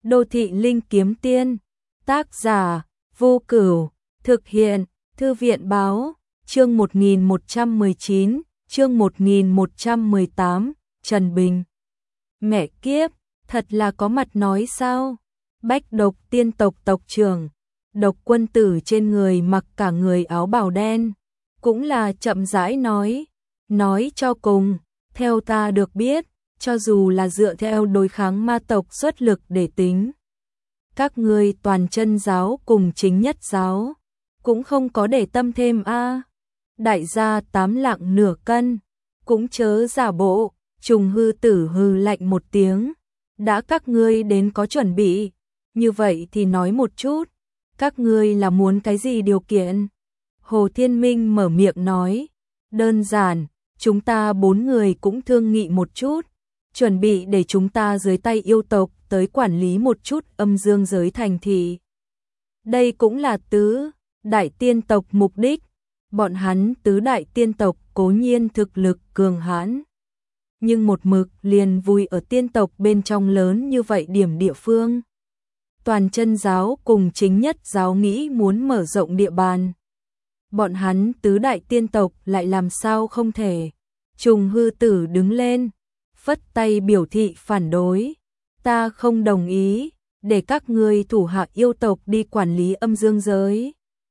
Đô thị linh kiếm tiên. Tác giả Vô Cửu. Thực hiện Thư viện báo. Chương 1119, chương 1118, Trần Bình. Mẹ kiếp, thật là có mặt nói sao? Bách Độc tiên tộc tộc trưởng, Độc quân tử trên người mặc cả người áo bào đen, cũng là chậm rãi nói cho cùng, theo ta được biết, cho dù là dựa theo đối kháng ma tộc xuất lực để tính, các ngươi toàn chân giáo cùng chính nhất giáo cũng không có để tâm thêm a. Đại gia 8 lạng nửa cân, cũng chớ giả bộ. Trùng hư tử hư lạnh một tiếng, đã các ngươi đến có chuẩn bị, như vậy thì nói một chút, các ngươi là muốn cái gì điều kiện? Hồ Thiên Minh mở miệng nói, đơn giản, chúng ta 4 người cũng thương nghị một chút, chuẩn bị để chúng ta dưới tay yêu tộc tới quản lý một chút âm dương giới thành thị. Đây cũng là tứ đại tiên tộc mục đích, bọn hắn tứ đại tiên tộc cố nhiên thực lực cường hãn, nhưng một mực liền vui ở tiên tộc bên trong lớn như vậy điểm địa phương. Toàn chân giáo cùng chính nhất giáo nghĩ muốn mở rộng địa bàn. Bọn hắn tứ đại tiên tộc lại làm sao không thể. Trùng hư tử đứng lên, phất tay biểu thị phản đối. Ta không đồng ý, để các ngươi thủ hạ yêu tộc đi quản lý âm dương giới.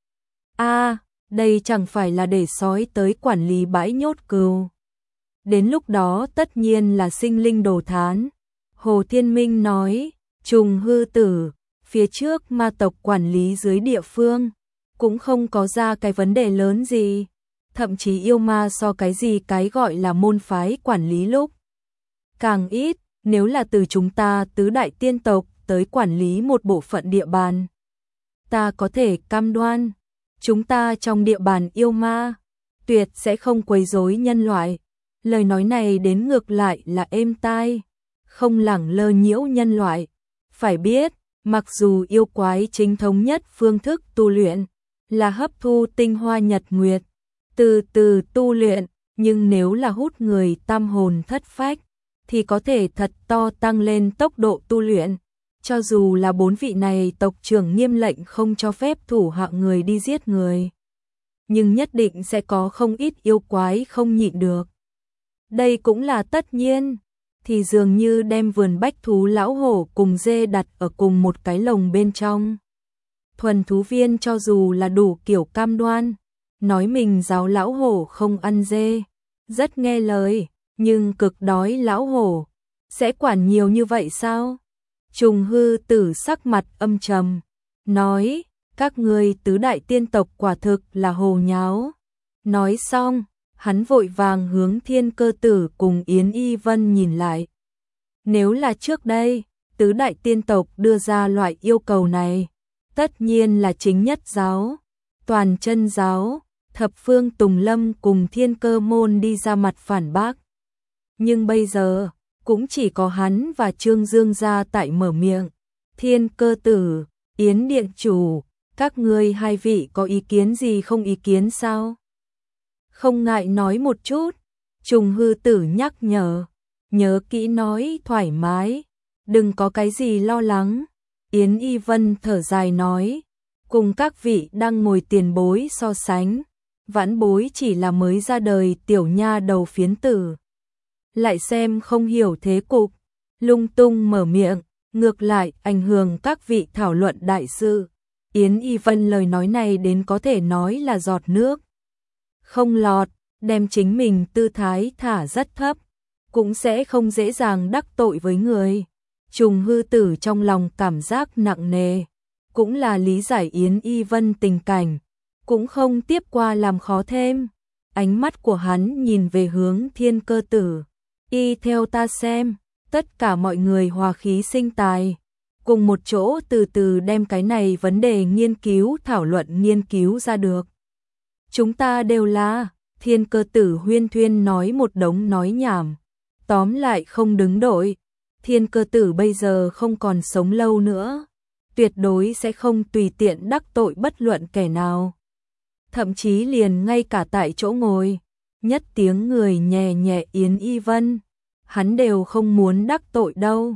Đây chẳng phải là để sói tới quản lý bãi nhốt cừu. Đến lúc đó tất nhiên là sinh linh đồ thán. Hồ Thiên Minh nói, Trùng hư tử, phía trước ma tộc quản lý dưới địa phương, cũng không có ra cái vấn đề lớn gì. Thậm chí yêu ma so cái gì cái gọi là môn phái quản lý lúc càng ít, nếu là từ chúng ta tứ đại tiên tộc tới quản lý một bộ phận địa bàn. Ta có thể cam đoan, chúng ta trong địa bàn yêu ma, tuyệt sẽ không quấy rối nhân loại. Lời nói này đến ngược lại là êm tai, không lẳng lơ nhiễu nhân loại. Phải biết, mặc dù yêu quái chính thống nhất phương thức tu luyện là hấp thu tinh hoa nhật nguyệt, từ từ tu luyện, nhưng nếu là hút người tam hồn thất phách, thì có thể thật to tăng lên tốc độ tu luyện. Cho dù là 4 vị này tộc trưởng nghiêm lệnh không cho phép thủ hạ người đi giết người, nhưng nhất định sẽ có không ít yêu quái không nhịn được. Đây cũng là tất nhiên, thì dường như đem vườn bách thú lão hổ cùng dê đặt ở cùng một cái lồng bên trong. Thuần thú viên cho dù là đủ kiểu cam đoan, nói mình giáo lão hổ không ăn dê, rất nghe lời, nhưng cực đói lão hổ, sẽ quản nhiều như vậy sao? Trùng hư tử sắc mặt âm trầm, nói, các ngươi tứ đại tiên tộc quả thực là hồ nháo. Nói xong, hắn vội vàng hướng Thiên Cơ Tử cùng Yến Y Vân nhìn lại. Nếu là trước đây, tứ đại tiên tộc đưa ra loại yêu cầu này, tất nhiên là chính nhất giáo, toàn chân giáo, thập phương Tùng Lâm cùng Thiên Cơ Môn đi ra mặt phản bác. Nhưng bây giờ, cũng chỉ có hắn và Trương Dương gia tại mở miệng. Thiên Cơ Tử, Yến Điện Chủ, các ngươi hai vị có ý kiến gì không ý kiến sao? Không ngại nói một chút. Trùng hư tử nhắc nhớ kỹ nói thoải mái, đừng có cái gì lo lắng. Yến Y Vân thở dài nói, cùng các vị đang ngồi tiền bối so sánh, vãn bối chỉ là mới ra đời tiểu nha đầu phiến tử, lại xem không hiểu thế cục, lung tung mở miệng, ngược lại ảnh hưởng các vị thảo luận đại sự. Yến Y Vân lời nói này đến có thể nói là giọt nước không lọt, đem chính mình tư thái thả rất thấp, cũng sẽ không dễ dàng đắc tội với người. Trùng hư tử trong lòng cảm giác nặng nề, cũng là lý giải Yến Y Vân tình cảnh, cũng không tiếp qua làm khó thêm. Ánh mắt của hắn nhìn về hướng Thiên Cơ Tử, y theo ta xem, tất cả mọi người hòa khí sinh tài, cùng một chỗ từ từ đem cái này vấn đề nghiên cứu thảo luận nghiên cứu ra được. Chúng ta đều là, Thiên Cơ Tử huyên thuyên nói một đống nói nhảm, tóm lại không đứng đội. Thiên Cơ Tử bây giờ không còn sống lâu nữa, tuyệt đối sẽ không tùy tiện đắc tội bất luận kẻ nào. Thậm chí liền ngay cả tại chỗ ngồi, nhất tiếng người nhẹ nhẹ Yến Y Vân, hắn đều không muốn đắc tội đâu.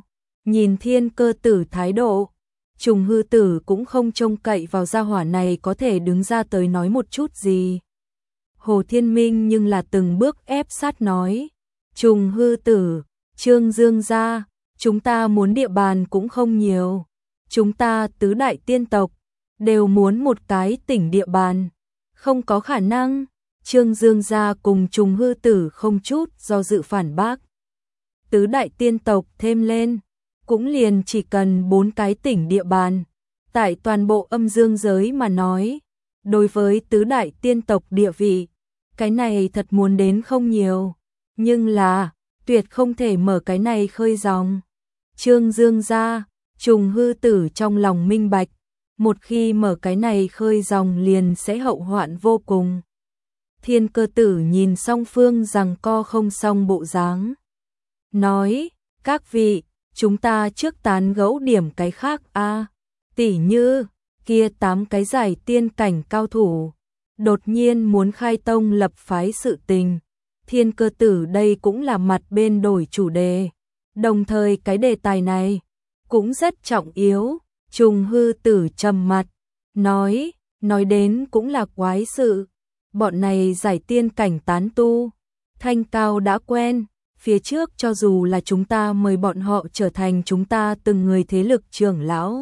Nhìn Thiên Cơ Tử thái độ, Trùng Hư Tử cũng không trông cậy vào gia hỏa này có thể đứng ra tới nói một chút gì. Hồ Thiên Minh nhưng là từng bước ép sát nói, Trùng Hư Tử, Trương Dương gia, chúng ta muốn địa bàn cũng không nhiều. Chúng ta tứ đại tiên tộc, đều muốn một cái tỉnh địa bàn. Không có khả năng, Trương Dương gia cùng Trùng Hư Tử không chút do dự phản bác. Tứ đại tiên tộc thêm lên, cũng liền chỉ cần 4 cái tỉnh địa bàn. Tại toàn bộ âm dương giới mà nói, đối với tứ đại tiên tộc địa vị, cái này thật muốn đến không nhiều. Nhưng là, tuyệt không thể mở cái này khơi dòng. Trương Dương gia, Trùng Hư Tử trong lòng minh bạch, một khi mở cái này khơi dòng liền sẽ hậu hoạn vô cùng. Thiên Cơ Tử nhìn song phương giằng co không xong bộ dáng, nói, các vị, chúng ta trước tán gẫu điểm cái khác a, tỉ như, kia 8 cái giải tiên cảnh cao thủ, đột nhiên muốn khai tông lập phái sự tình. Thiên Cơ Tử đây cũng là mặt bên đổi chủ đề, đồng thời cái đề tài này cũng rất trọng yếu. Trùng Hư Tử trầm mặt, nói đến cũng là quái sự. Bọn này giải tiên cảnh tán tu, thanh cao đã quen, phía trước cho dù là chúng ta mời bọn họ trở thành chúng ta từng người thế lực trưởng lão,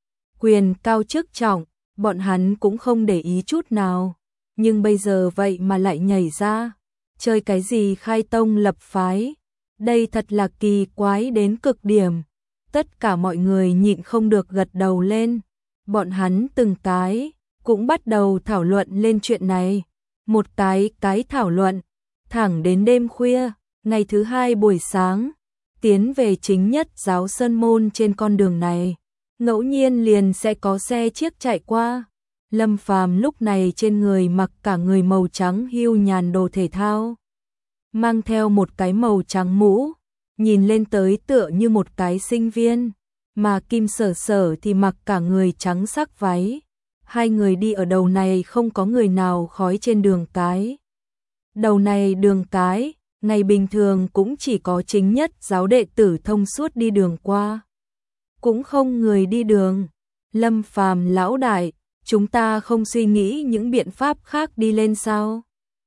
quyền cao chức trọng, bọn hắn cũng không để ý chút nào. Nhưng bây giờ vậy mà lại nhảy ra, chơi cái gì khai tông lập phái, đây thật là kỳ quái đến cực điểm. Tất cả mọi người nhịn không được gật đầu lên, bọn hắn từng cái cũng bắt đầu thảo luận lên chuyện này. Một cái thảo luận, thẳng đến đêm khuya, ngày thứ 2 buổi sáng, tiến về chính nhất giáo Sơn Môn trên con đường này, ngẫu nhiên liền sẽ có xe chiếc chạy qua. Lâm Phàm lúc này trên người mặc cả người màu trắng hưu nhàn đồ thể thao, mang theo một cái màu trắng mũ, nhìn lên tới tựa như một cái sinh viên, mà Kim Sở Sở thì mặc cả người trắng sắc váy. Hai người đi ở đầu này không có người nào khói trên đường cái. Đầu này đường cái, ngày bình thường cũng chỉ có chính nhất giáo đệ tử thông suốt đi đường qua. Cũng không người đi đường. Lâm Phàm lão đại, chúng ta không suy nghĩ những biện pháp khác đi lên sao?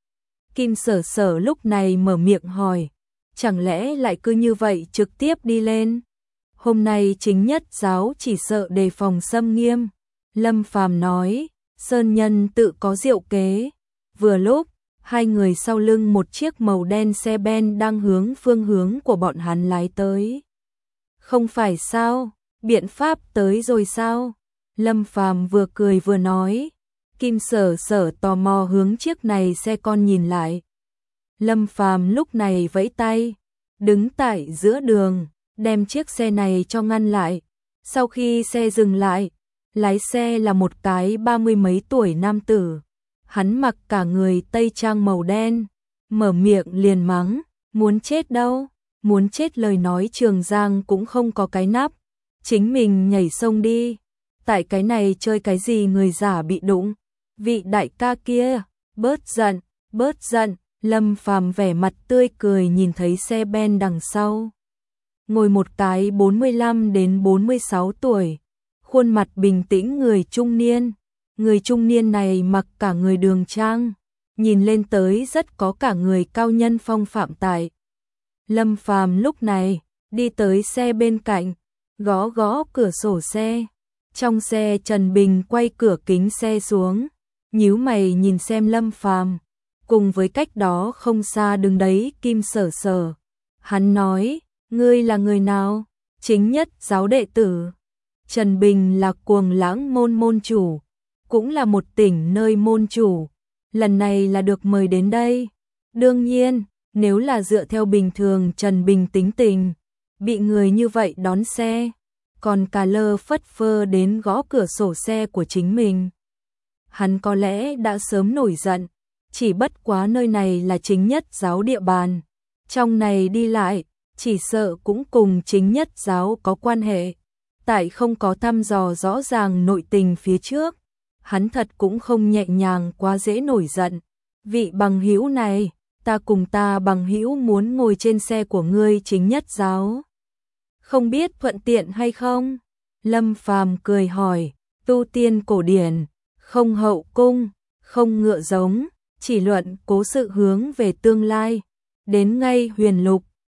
Kim Sở Sở lúc này mở miệng hỏi, chẳng lẽ lại cứ như vậy trực tiếp đi lên? Hôm nay chính nhất giáo chỉ sợ đề phòng xâm nghiêm. Lâm Phàm nói, Sơn Nhân tự có diệu kế. Vừa lúc, hai người sau lưng một chiếc màu đen xe ben đang hướng phương hướng của bọn hắn lái tới. Không phải sao, biện pháp tới rồi sao? Lâm Phàm vừa cười vừa nói. Kim Sở Sở tò mò hướng chiếc này xe con nhìn lại. Lâm Phàm lúc này vẫy tay, đứng tại giữa đường, đem chiếc xe này cho ngăn lại. Sau khi xe dừng lại, lái xe là một cái 30 mấy tuổi nam tử. Hắn mặc cả người tây trang màu đen, mở miệng liền mắng, muốn chết đâu, muốn chết lời nói Trường Giang cũng không có cái nắp, chính mình nhảy sông đi, tại cái này chơi cái gì người giả bị đụng, vị đại ca kia, bớt giận, Lâm Phàm vẻ mặt tươi cười nhìn thấy xe ben đằng sau. Ngồi một cái 45 đến 46 tuổi, khuôn mặt bình tĩnh người trung niên này mặc cả người đường trang, nhìn lên tới rất có cả người cao nhân phong phạm tại. Lâm Phàm lúc này đi tới xe bên cạnh, gõ gõ cửa sổ xe. Trong xe Trần Bình quay cửa kính xe xuống, nhíu mày nhìn xem Lâm Phàm, cùng với cách đó không xa đứng đấy Kim Sở Sở. Hắn nói, ngươi là người nào? Chính nhất giáo đệ tử. Trần Bình là Cuồng Lãng môn môn chủ, cũng là một tỉnh nơi môn chủ, lần này là được mời đến đây. Đương nhiên, nếu là dựa theo bình thường Trần Bình tính tình, bị người như vậy đón xe, còn cà lơ phất phơ đến gõ cửa sổ xe của chính mình, hắn có lẽ đã sớm nổi giận, chỉ bất quá nơi này là chính nhất giáo địa bàn, trong này đi lại, chỉ sợ cũng cùng chính nhất giáo có quan hệ. Tại không có thăm dò rõ ràng nội tình phía trước, hắn thật cũng không nhẹ nhàng quá dễ nổi giận. Vị bằng hữu này, ta cùng ta bằng hữu muốn ngồi trên xe của ngươi chính nhất giáo. không biết thuận tiện hay không? Lâm Phàm cười hỏi, tu tiên cổ điển, không hậu cung, không ngựa giống, chỉ luận cố sự hướng về tương lai, đến ngay huyền lục,